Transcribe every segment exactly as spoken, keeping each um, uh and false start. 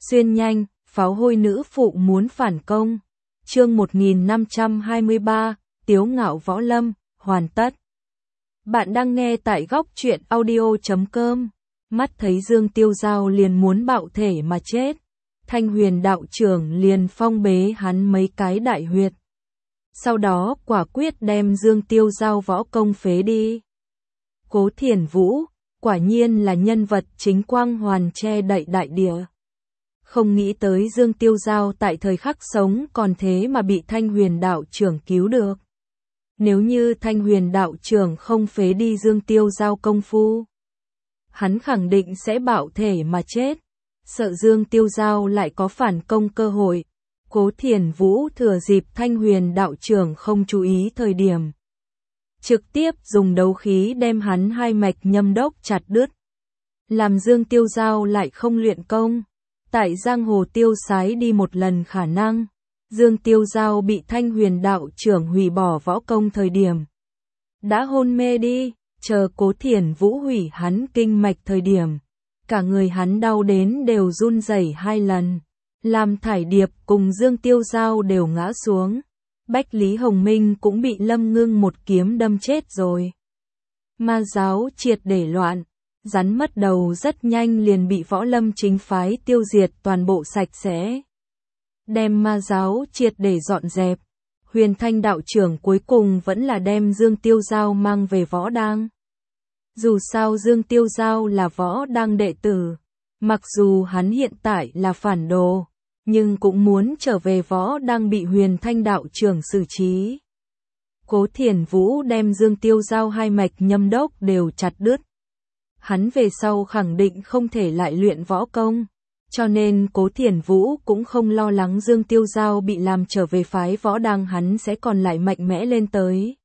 Xuyên nhanh, pháo hôi nữ phụ muốn phản công. Chương một nghìn năm trăm hai mươi ba, Tiếu ngạo võ lâm, hoàn tất. Bạn đang nghe tại góc truyện audio chấm com. Mắt thấy Dương Tiêu Giao liền muốn bạo thể mà chết. Thanh Huyền đạo trưởng liền phong bế hắn mấy cái đại huyệt. Sau đó quả quyết đem Dương Tiêu Giao võ công phế đi. Cố Thiển Vũ, quả nhiên là nhân vật chính quang hoàn che đậy đại địa. Không nghĩ tới Dương Tiêu Giao tại thời khắc sống còn thế mà bị Thanh Huyền đạo trưởng cứu được. Nếu như Thanh Huyền đạo trưởng không phế đi Dương Tiêu Giao công phu, hắn khẳng định sẽ bạo thể mà chết. Sợ Dương Tiêu Giao lại có phản công cơ hội, Cố Thiển Vũ thừa dịp Thanh Huyền đạo trưởng không chú ý thời điểm, trực tiếp dùng đấu khí đem hắn hai mạch nhâm đốc chặt đứt. Làm Dương Tiêu Giao lại không luyện công, tại giang hồ tiêu sái đi một lần khả năng. Dương Tiêu Giao bị Thanh Huyền đạo trưởng hủy bỏ võ công thời điểm, đã hôn mê đi, chờ Cố Thiển Vũ hủy hắn kinh mạch thời điểm, cả người hắn đau đến đều run rẩy hai lần. Lam Thải Điệp cùng Dương Tiêu Giao đều ngã xuống. Bách Lý Hồng Minh cũng bị Lâm Ngưng một kiếm đâm chết rồi. Ma giáo triệt để loạn, rắn mất đầu rất nhanh liền bị võ lâm chính phái tiêu diệt toàn bộ sạch sẽ. Đem ma giáo triệt để dọn dẹp, Huyền Thanh đạo trưởng cuối cùng vẫn là đem Dương Tiêu Giao mang về võ đang. Dù sao Dương Tiêu Giao là võ đang đệ tử, mặc dù hắn hiện tại là phản đồ, nhưng cũng muốn trở về võ đang bị Huyền Thanh đạo trưởng xử trí. Cố Thiển Vũ đem Dương Tiêu Giao hai mạch nhâm đốc đều chặt đứt. Hắn về sau khẳng định không thể lại luyện võ công, cho nên Cố Thiển Vũ cũng không lo lắng Dương Tiêu Giao bị làm trở về phái võ đang hắn sẽ còn lại mạnh mẽ lên tới.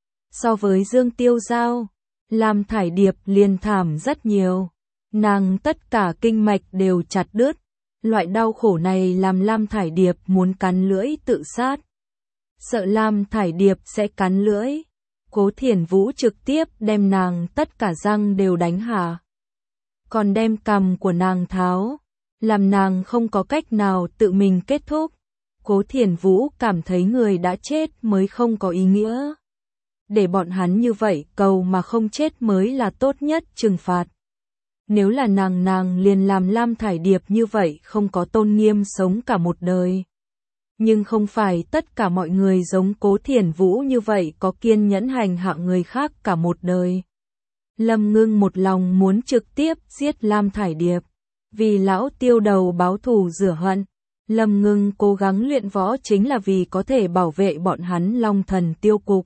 So với Dương Tiêu Giao, Lam Thải Điệp liền thảm rất nhiều. Nàng tất cả kinh mạch đều chặt đứt. Loại đau khổ này làm Lam Thải Điệp muốn cắn lưỡi tự sát. Sợ Lam Thải Điệp sẽ cắn lưỡi, Cố Thiển Vũ trực tiếp đem nàng tất cả răng đều đánh hạ. Còn đem cằm của nàng tháo, làm nàng không có cách nào tự mình kết thúc. Cố Thiển Vũ cảm thấy người đã chết mới không có ý nghĩa. Để bọn hắn như vậy cầu mà không chết mới là tốt nhất trừng phạt. Nếu là nàng nàng liền làm Lam Thải Điệp như vậy không có tôn nghiêm sống cả một đời. Nhưng không phải tất cả mọi người giống Cố Thiển Vũ như vậy có kiên nhẫn hành hạ người khác cả một đời. Lâm Ngưng một lòng muốn trực tiếp giết Lam Thải Điệp. Vì lão tiêu đầu báo thù rửa hận, Lâm Ngưng cố gắng luyện võ chính là vì có thể bảo vệ bọn hắn Long Thần tiêu cục.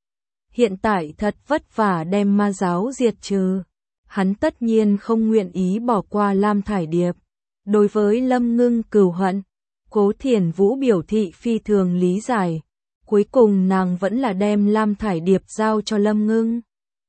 Hiện tại thật vất vả đem ma giáo diệt trừ. Hắn tất nhiên không nguyện ý bỏ qua Lam Thải Điệp. Đối với Lâm Ngưng cừu hận, Cố Thiển Vũ biểu thị phi thường lý giải. Cuối cùng nàng vẫn là đem Lam Thải Điệp giao cho Lâm Ngưng.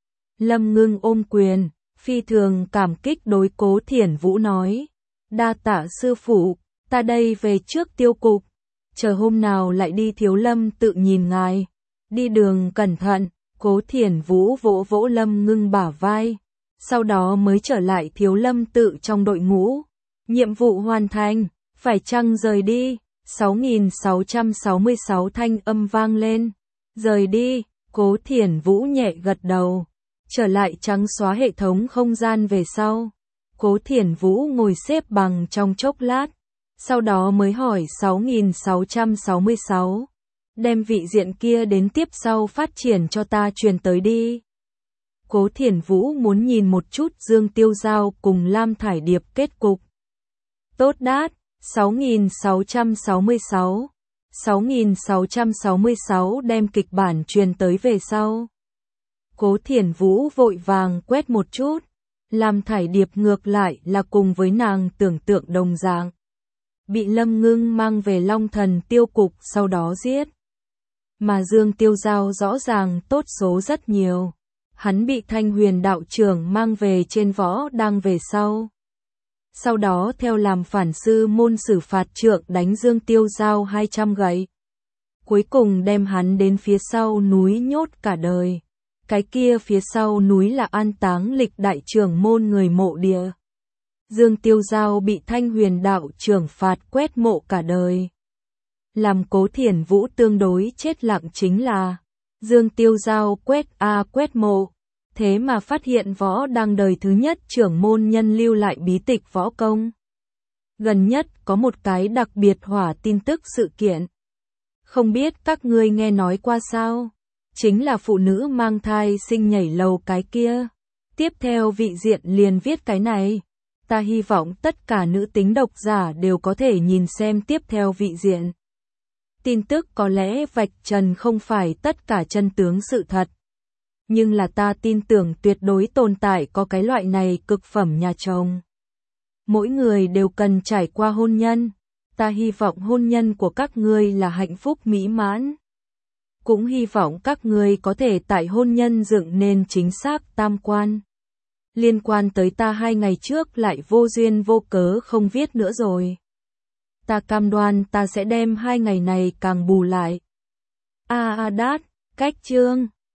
Lâm Ngưng ôm quyền, phi thường cảm kích đối Cố Thiển Vũ nói. Đa tạ sư phụ, ta đây về trước tiêu cục. Chờ hôm nào lại đi Thiếu Lâm tự nhìn ngài. Đi đường cẩn thận, Cố Thiển Vũ vỗ vỗ Lâm Ngưng bả vai. Sau đó mới trở lại Thiếu Lâm tự trong đội ngũ. Nhiệm vụ hoàn thành, phải chăng rời đi? sáu nghìn sáu trăm sáu mươi sáu thanh âm vang lên. Rời đi, Cố Thiển Vũ nhẹ gật đầu. Trở lại trắng xóa hệ thống không gian về sau. Cố Thiển Vũ ngồi xếp bằng trong chốc lát. Sau đó mới hỏi sáu nghìn sáu trăm sáu mươi sáu. Đem vị diện kia đến tiếp sau phát triển cho ta truyền tới đi. Cố Thiển Vũ muốn nhìn một chút Dương Tiêu Giao cùng Lam Thải Điệp kết cục. Tốt đát, sáu nghìn sáu trăm sáu mươi sáu. sáu nghìn sáu trăm sáu mươi sáu đem kịch bản truyền tới về sau. Cố Thiển Vũ vội vàng quét một chút. Lam Thải Điệp ngược lại là cùng với nàng tưởng tượng đồng dạng. Bị Lâm Ngưng mang về Long Thần tiêu cục sau đó giết. Mà Dương Tiêu Giao rõ ràng tốt số rất nhiều. Hắn bị Thanh Huyền đạo trưởng mang về trên võ đang về sau. Sau đó theo làm phản sư môn xử phạt trượng đánh Dương Tiêu Giao hai trăm gậy. Cuối cùng đem hắn đến phía sau núi nhốt cả đời. Cái kia phía sau núi là an táng lịch đại trưởng môn người mộ địa. Dương Tiêu Giao bị Thanh Huyền đạo trưởng phạt quét mộ cả đời. Làm Cố Thiển Vũ tương đối chết lặng chính là Dương Tiêu Giao quét a à quét mộ, thế mà phát hiện võ đăng đời thứ nhất trưởng môn nhân lưu lại bí tịch võ công. Gần nhất có một cái đặc biệt hỏa tin tức sự kiện. Không biết các ngươi nghe nói qua sao? Chính là phụ nữ mang thai sinh nhảy lầu cái kia. Tiếp theo vị diện liền viết cái này. Ta hy vọng tất cả nữ tính độc giả đều có thể nhìn xem tiếp theo vị diện. Tin tức có lẽ vạch trần không phải tất cả chân tướng sự thật. Nhưng là ta tin tưởng tuyệt đối tồn tại có cái loại này cực phẩm nhà chồng. Mỗi người đều cần trải qua hôn nhân. Ta hy vọng hôn nhân của các ngươi là hạnh phúc mỹ mãn. Cũng hy vọng các ngươi có thể tại hôn nhân dựng nên chính xác tam quan. Liên quan tới ta hai ngày trước lại vô duyên vô cớ không viết nữa rồi. Ta cam đoan ta sẽ đem hai ngày này càng bù lại. A A đát, cách chương.